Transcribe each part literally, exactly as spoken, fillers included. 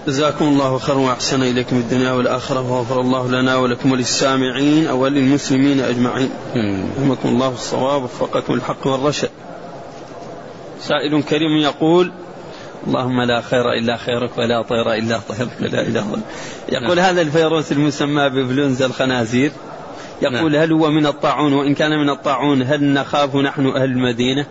جزاكم الله خيرا وأحسن إليكم الدنيا والآخرة، وغفر الله لنا ولكم وللسامعين وللمسلمين أجمعين. رحمكم الله الصواب وفقكم الحق والرشد. سائل كريم يقول: اللهم لا خير إلا خيرك ولا طير إلا طيرك ولا إله إلا. يقول: هذا الفيروس المسمى بإنفلونزا الخنازير، يقول: هل هو من الطاعون؟ وإن كان من الطاعون هل نخاف نحن أهل المدينة؟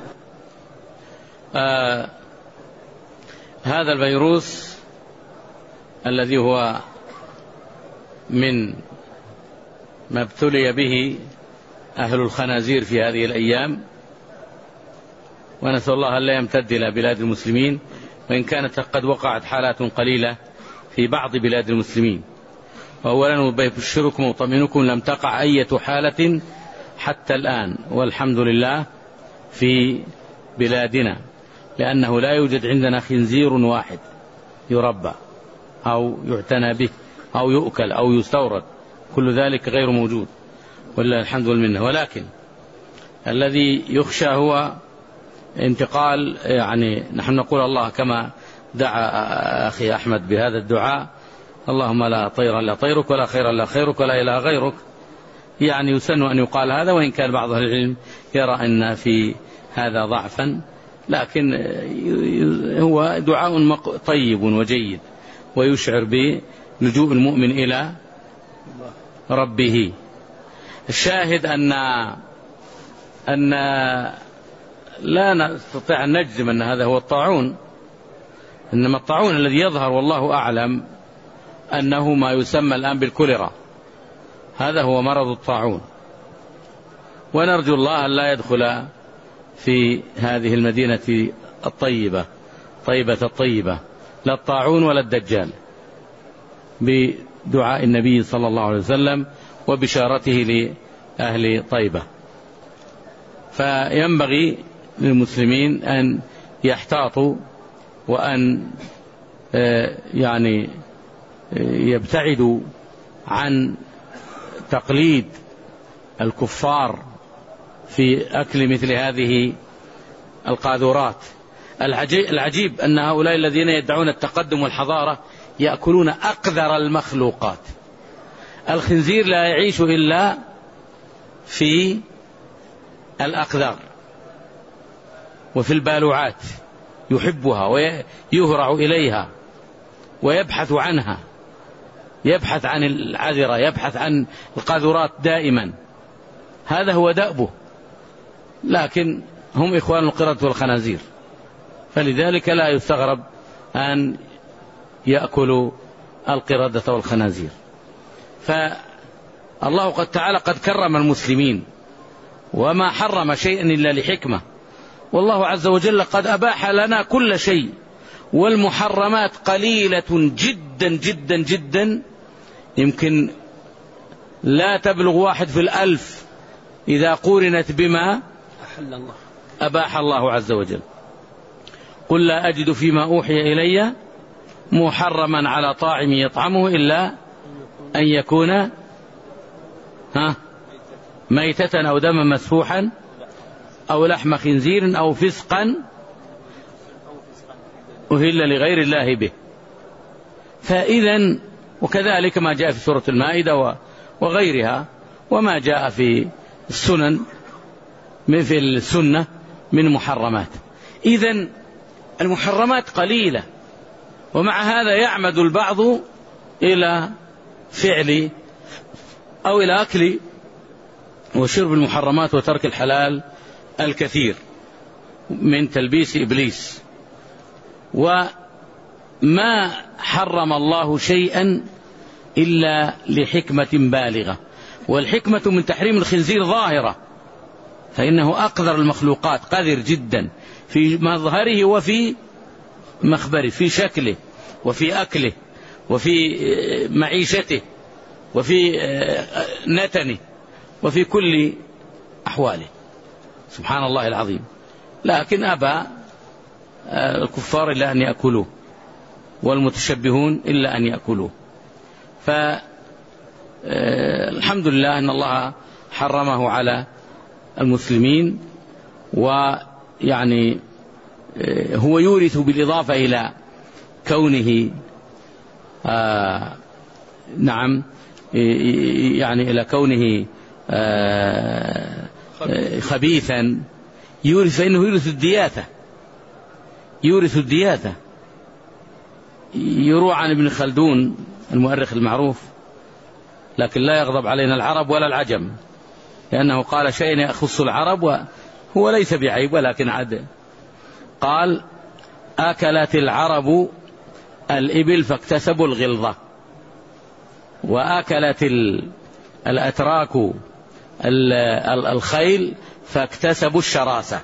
آه هذا الفيروس الذي هو من ما ابتلي به أهل الخنازير في هذه الأيام، ونسأل الله أن لا يمتد إلى بلاد المسلمين، وإن كانت قد وقعت حالات قليلة في بعض بلاد المسلمين. وأولا أبشركم وأطمئنكم لم تقع أي حالة حتى الآن والحمد لله في بلادنا، لأنه لا يوجد عندنا خنزير واحد يربى أو يعتنى به أو يؤكل أو يستورد، كل ذلك غير موجود ولله الحمد والمنة. ولكن الذي يخشى هو انتقال، يعني نحن نقول الله كما دعا أخي أحمد بهذا الدعاء: اللهم لا طير إلا طيرك ولا خير إلا خيرك ولا إله غيرك. يعني يسن أن يقال هذا، وإن كان بعض أهل العلم يرى أن في هذا ضعفا، لكن هو دعاء طيب وجيد ويشعر بلجوء المؤمن إلى ربه. الشاهد أن أن لا نستطيع أن نجزم أن هذا هو الطاعون، إنما الطاعون الذي يظهر والله أعلم أنه ما يسمى الآن بالكوليرا، هذا هو مرض الطاعون. ونرجو الله أن لا يدخل في هذه المدينة الطيبة طيبة الطيبة لا الطاعون ولا الدجال، بدعاء النبي صلى الله عليه وسلم وبشارته لأهل طيبة. فينبغي للمسلمين أن يحتاطوا وأن يعني يبتعدوا عن تقليد الكفار في أكل مثل هذه القاذورات. العجيب أن هؤلاء الذين يدعون التقدم والحضارة يأكلون أقذر المخلوقات. الخنزير لا يعيش إلا في الأقذار وفي البالوعات، يحبها ويهرع إليها ويبحث عنها، يبحث عن العذرة، يبحث عن القاذورات دائما، هذا هو دأبه. لكن هم إخوان القردة والخنازير، فلذلك لا يستغرب أن يأكلوا القردة والخنازير. فالله قد تعالى قد كرم المسلمين وما حرم شيئا إلا لحكمة، والله عز وجل قد أباح لنا كل شيء، والمحرمات قليلة جدا جدا جدا، يمكن لا تبلغ واحد في الألف إذا قورنت بما أباح الله عز وجل. قل لا أجد فيما أوحي إلي محرما على طاعم يطعمه إلا أن يكون ها ميتة أو دما مسفوحا أو لحم خنزير أو فسقا أهل لغير الله به. فإذا وكذلك ما جاء في سورة المائدة وغيرها، وما جاء في السنن في السنة من محرمات. إذن المحرمات قليلة، ومع هذا يعمد البعض إلى فعل أو إلى أكل وشرب المحرمات وترك الحلال الكثير من تلبيس إبليس. وما حرم الله شيئا إلا لحكمة بالغة، والحكمة من تحريم الخنزير ظاهرة، فإنه أقذر المخلوقات، قذر جدا في مظهره وفي مخبره، في شكله وفي أكله وفي معيشته وفي نتنه وفي كل أحواله، سبحان الله العظيم. لكن أبى الكفار إلا أن يأكلوه، والمتشبهون إلا أن يأكلوه. فالحمد لله أن الله حرمه على المسلمين، ويعني هو يورث بالإضافة إلى كونه آه نعم يعني إلى كونه آه خبيثا يورث، فإنه يورث الدياثة، يورث الدياثة. يروى عن ابن خلدون المؤرخ المعروف، لكن لا يغضب علينا العرب ولا العجم، لأنه قال شيء يخص العرب وهو ليس بعيب ولكن عد. قال: أكلت العرب الإبل فاكتسبوا الغلظة، وأكلت الأتراك الخيل فاكتسبوا الشراسة،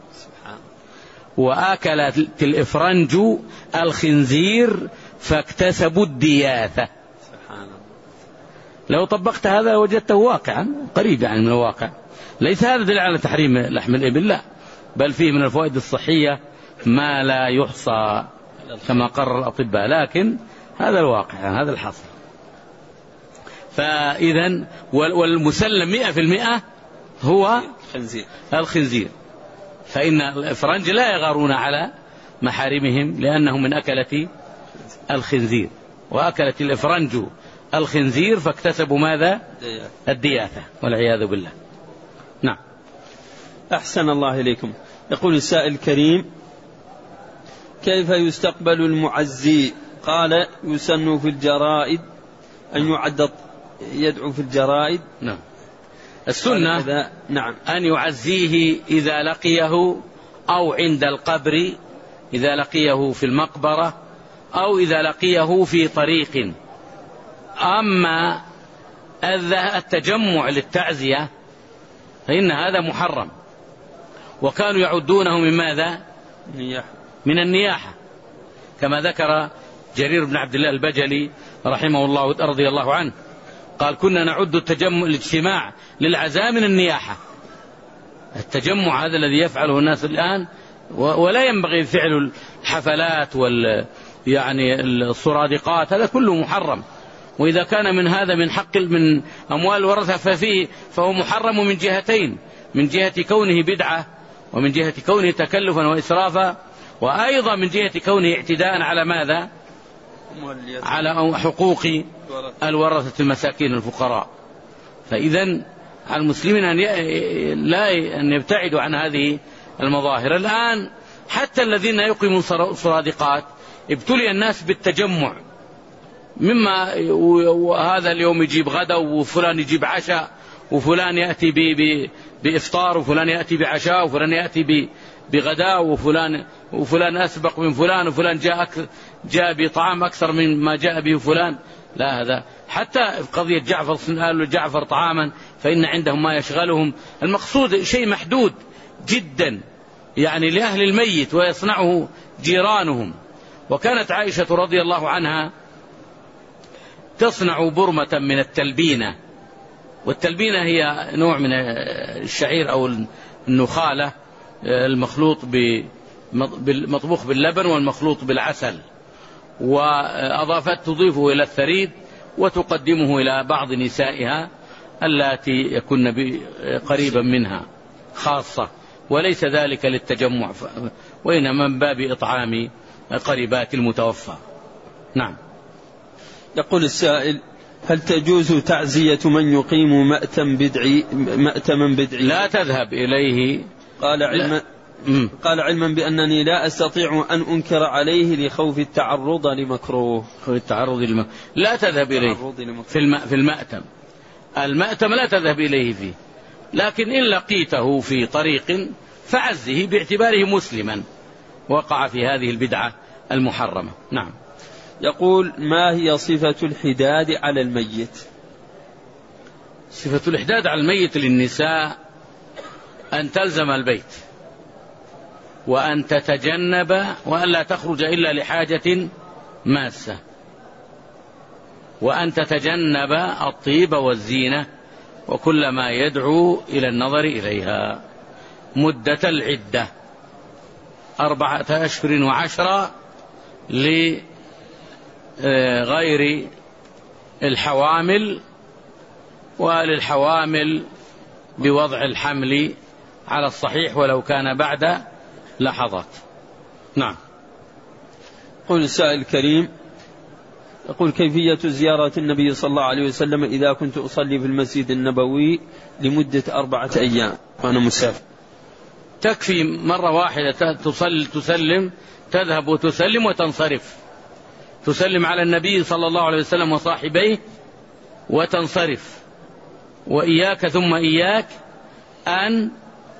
وأكلت الإفرنج الخنزير فاكتسبوا الدياثة. لو طبقت هذا وجدته واقعا قريب يعني من الواقع. ليس هذا دليل على تحريم لحم الإبل، لا، بل فيه من الفوائد الصحية ما لا يحصى كما قرر الأطباء، لكن هذا الواقع يعني هذا الحصر. فإذا والمسلم مئة في المئة هو الخنزير، فإن الإفرنج لا يغارون على محارمهم لأنهم من أكلة الخنزير، وأكلت الإفرنج الخنزير فاكتسبوا ماذا؟ الدياثة والعياذ بالله. نعم. أحسن الله إليكم. يقول السائل الكريم: كيف يستقبل المعزي؟ قال: يسن في الجرائد أن يعد يدعو في الجرائد. نعم. السنة نعم أن يعزيه إذا لقيه أو عند القبر، إذا لقيه في المقبرة أو إذا لقيه في طريق. أما التجمع للتعزية فإن هذا محرم، وكانوا يعدونه من ماذا؟ من النياحة، كما ذكر جرير بن عبد الله البجلي رحمه الله رضي الله عنه، قال: كنا نعد التجمع الاجتماع للعزاء من النياحة. التجمع هذا الذي يفعله الناس الآن، ولا ينبغي فعل الحفلات وال يعني الصرادقات، هذا كله محرم. وإذا كان من هذا من حق من أموال الورثة ففيه فهو محرم من جهتين: من جهة كونه بدعة، ومن جهة كونه تكلفا وإسرافا، وأيضا من جهة كونه اعتداء على ماذا؟ على حقوق الورثة المساكين الفقراء. فإذا على المسلمين أن لا أن يبتعدوا عن هذه المظاهر. الآن حتى الذين يقيمون صرادقات ابتلي الناس بالتجمع، مما وهذا اليوم يجيب غدا وفلان يجيب عشاء وفلان يأتي بإفطار وفلان يأتي بعشاء وفلان يأتي بغداء وفلان وفلان أسبق من فلان وفلان جاء جاء بطعام أكثر من ما جاء به فلان. لا، هذا حتى قضية جعفر قالوا جعفر طعاما فإن عندهم ما يشغلهم. المقصود شيء محدود جدا يعني لأهل الميت ويصنعه جيرانهم. وكانت عائشة رضي الله عنها تصنع برمة من التلبينة، والتلبينة هي نوع من الشعير أو النخالة المخلوط بالمطبوخ باللبن والمخلوط بالعسل، وأضافت تضيفه إلى الثريد وتقدمه إلى بعض نسائها اللاتي يكن قريبا منها خاصة، وليس ذلك للتجمع وإنما من باب إطعام قريبات المتوفى. نعم. يقول السائل: هل تجوز تعزية من يقيم مأتم بدعي مأتما بدعي؟ لا تذهب إليه. قال علما قال علما بأنني لا أستطيع أن أنكر عليه لخوف التعرض لمكروه. خوف التعرض لمكروه لا تذهب إليه في الم... في المأتم. المأتم لا تذهب إليه فيه، لكن إن لقيته في طريق فعزه باعتباره مسلما وقع في هذه البدعة المحرمة. نعم. يقول: ما هي صفة الحداد على الميت؟ صفة الحداد على الميت للنساء أن تلزم البيت، وأن تتجنب وأن لا تخرج إلا لحاجة ماسة، وأن تتجنب الطيب والزينة وكل ما يدعو إلى النظر إليها. مدة العدة أربعة أشهر وعشرة لغير الحوامل، وللحوامل بوضع الحمل على الصحيح ولو كان بعد لحظات. نعم. قل السائل الكريم: يقول كيفية زيارة النبي صلى الله عليه وسلم إذا كنت أصلي في المسجد النبوي لمدة أربعة أيام وأنا مسافر؟ تكفي مرة واحدة تصل تسلم، تذهب وتسلم وتنصرف، تسلم على النبي صلى الله عليه وسلم وصاحبيه وتنصرف. وإياك ثم إياك أن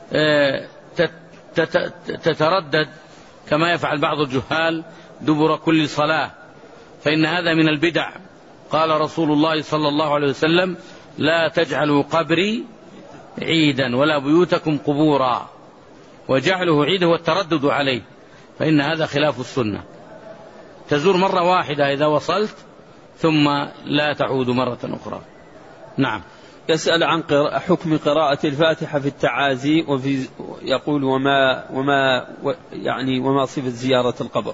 تتردد كما يفعل بعض الجهال دبر كل صلاة، فإن هذا من البدع. قال رسول الله صلى الله عليه وسلم: لا تجعلوا قبري عيدا ولا بيوتكم قبورا. وجعله عيد هو التردد عليه، فإن هذا خلاف السنة. تزور مرة واحدة إذا وصلت، ثم لا تعود مرة أخرى. نعم. يسأل عن حكم قراءة الفاتحة في التعازي، وفي يقول وما وما يعني وما صفة زيارة القبر؟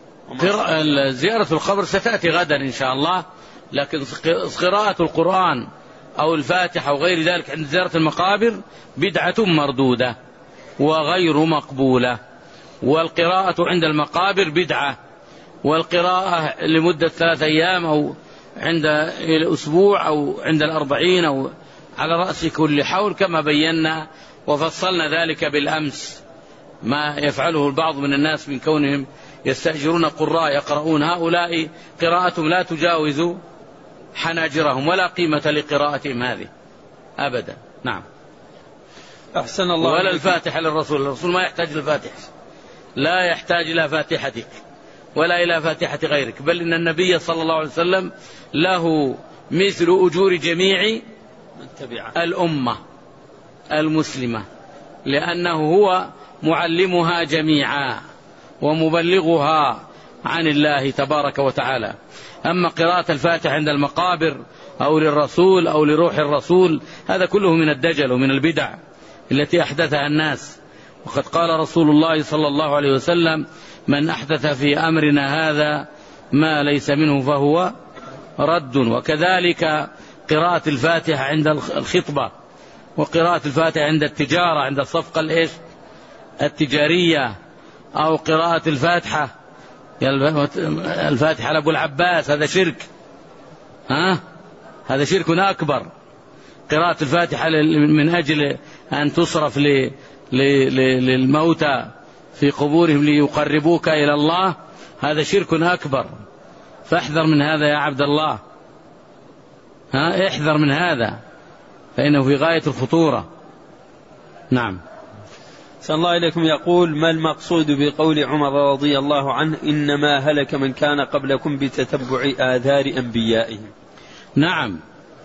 زيارة القبر ستأتي غدا إن شاء الله، لكن قراءة القرآن أو الفاتحة أو غير ذلك عند زيارة المقابر بدعة مردودة وغير مقبولة. والقراءة عند المقابر بدعة، والقراءة لمدة ثلاثة أيام أو عند الأسبوع أو عند الأربعين أو على رأس كل حول كما بينا وفصلنا ذلك بالأمس، ما يفعله البعض من الناس من كونهم يستأجرون قراء يقرؤون، هؤلاء قراءتهم لا تجاوز حناجرهم ولا قيمة لقراءتهم هذه أبدا. نعم. أحسن الله. ولا الفاتحة للرسول، الرسول ما يحتاج للفاتحة، لا يحتاج إلى فاتحتك ولا إلى فاتحة غيرك، بل إن النبي صلى الله عليه وسلم له مثل أجور جميع الأمة المسلمة، لأنه هو معلمها جميعا ومبلغها عن الله تبارك وتعالى. أما قراءة الفاتحة عند المقابر أو للرسول أو لروح الرسول هذا كله من الدجل ومن البدع التي أحدثها الناس. وقد قال رسول الله صلى الله عليه وسلم: من أحدث في أمرنا هذا ما ليس منه فهو رد. وكذلك قراءة الفاتحة عند الخطبة، وقراءة الفاتحة عند التجارة، عند الصفقة الإيش التجارية، أو قراءة الفاتحة الفاتحة لأبو العباس، هذا شرك، ها؟ هذا شرك أكبر. قراءة الفاتحة من أجل أن تصرف للموتى في قبورهم ليقربوك إلى الله، هذا شرك أكبر. فاحذر من هذا يا عبد الله، ها، احذر من هذا فإنه في غاية الخطورة. نعم. صلى الله عليكم. يقول: ما المقصود بقول عمر رضي الله عنه: إنما هلك من كان قبلكم بتتبع آثار أنبيائهم؟ نعم.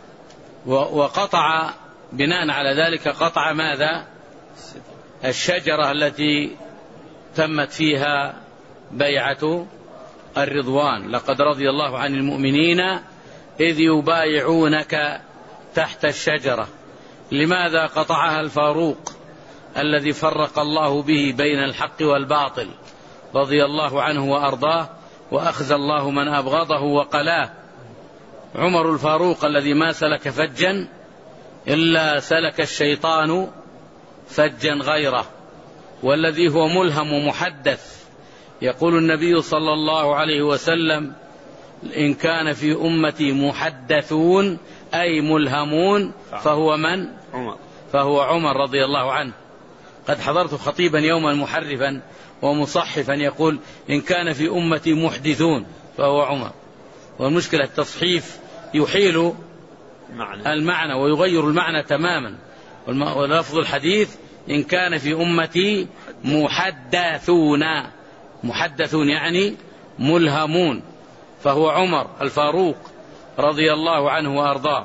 وقطع بناء على ذلك قطع ماذا؟ الشجرة التي تمت فيها بيعة الرضوان: لقد رضي الله عن المؤمنين إذ يبايعونك تحت الشجرة. لماذا قطعها الفاروق الذي فرق الله به بين الحق والباطل رضي الله عنه وأرضاه، وأخزى الله من أبغضه وقلاه؟ عمر الفاروق الذي ما سلك فجا إلا سلك الشيطان فجا غيره، والذي هو ملهم ومحدث. يقول النبي صلى الله عليه وسلم: إن كان في أمتي محدثون أي ملهمون فهو من؟ عمر. فهو عمر رضي الله عنه. قد حضرت خطيبا يوما محرفا ومصحفا يقول: إن كان في أمتي محدثون فهو عمر. والمشكلة التصحيف يحيل المعنى ويغير المعنى تماما. ولفظ الحديث: إن كان في أمتي محدثون، محدثون يعني ملهمون، فهو عمر الفاروق رضي الله عنه وأرضاه.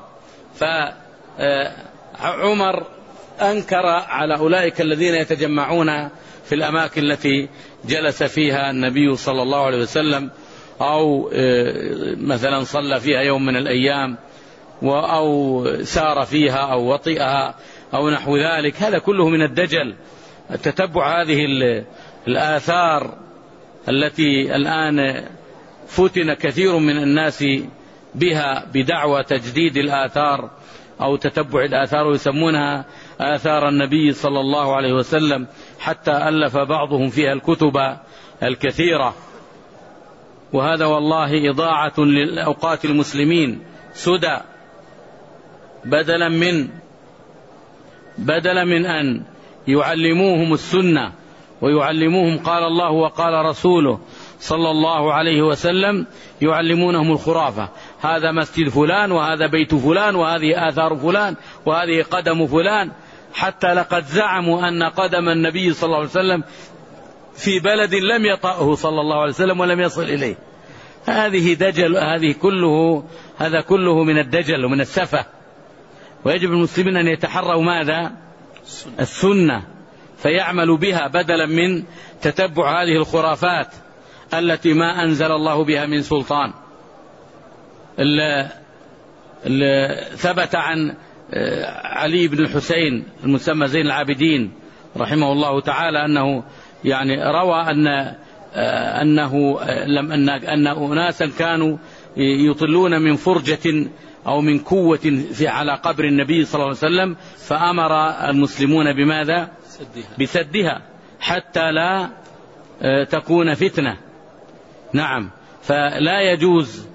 فعمر أنكر على أولئك الذين يتجمعون في الأماكن التي جلس فيها النبي صلى الله عليه وسلم، أو مثلا صلى فيها يوم من الأيام، أو سار فيها أو وطئها أو نحو ذلك. هذا كله من الدجل. التتبع هذه الآثار التي الآن فتن كثير من الناس بها بدعوى تجديد الآثار أو تتبع الآثار، ويسمونها آثار النبي صلى الله عليه وسلم، حتى ألف بعضهم فيها الكتب الكثيرة. وهذا والله إضاعة لأوقات المسلمين سدى، بدلا من بدلا من أن يعلموهم السنة ويعلموهم قال الله وقال رسوله صلى الله عليه وسلم، يعلمونهم الخرافة، هذا مسجد فلان وهذا بيت فلان وهذه آثار فلان وهذه قدم فلان، حتى لقد زعموا أن قدم النبي صلى الله عليه وسلم في بلد لم يطأه صلى الله عليه وسلم ولم يصل إليه. هذه دجل، هذه كله هذا كله من الدجل ومن السفة. ويجب المسلمين أن يتحروا ماذا؟ السنة، فيعمل بها بدلا من تتبع هذه الخرافات التي ما أنزل الله بها من سلطان. اللي اللي ثبت عن علي بن الحسين المسمى زين العابدين رحمه الله تعالى أنه يعني روى أن أنه لم أن أن أناسا كانوا يطلون من فرجة أو من كوة في على قبر النبي صلى الله عليه وسلم، فأمر المسلمون بماذا؟ بسدها حتى لا تكون فتنة. نعم، فلا يجوز.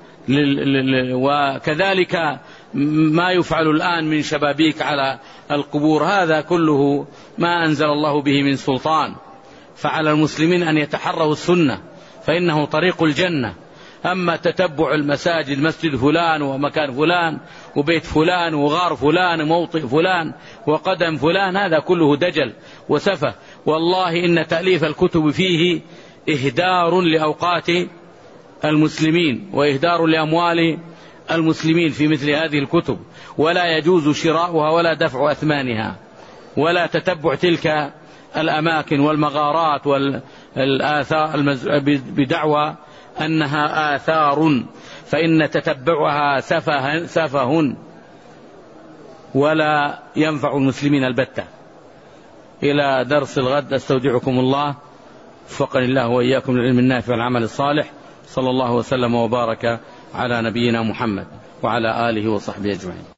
وكذلك ما يفعل الآن من شبابيك على القبور، هذا كله ما أنزل الله به من سلطان. فعلى المسلمين أن يتحروا السنة فإنه طريق الجنة. أما تتبع المساجد، مسجد فلان ومكان فلان وبيت فلان وغار فلان وموطئ فلان وقدم فلان، هذا كله دجل وسفة. والله إن تأليف الكتب فيه إهدار لأوقات المسلمين وإهدار لأموال المسلمين في مثل هذه الكتب، ولا يجوز شراؤها ولا دفع أثمانها ولا تتبع تلك الأماكن والمغارات والآثار بدعوى أنها آثار، فإن تتبعها سفه, سفه ولا ينفع المسلمين البتة. إلى درس الغد، أستودعكم الله، وفقني الله وإياكم للعلم النافع والعمل الصالح. صلى الله وسلم وبارك على نبينا محمد وعلى آله وصحبه أجمعين.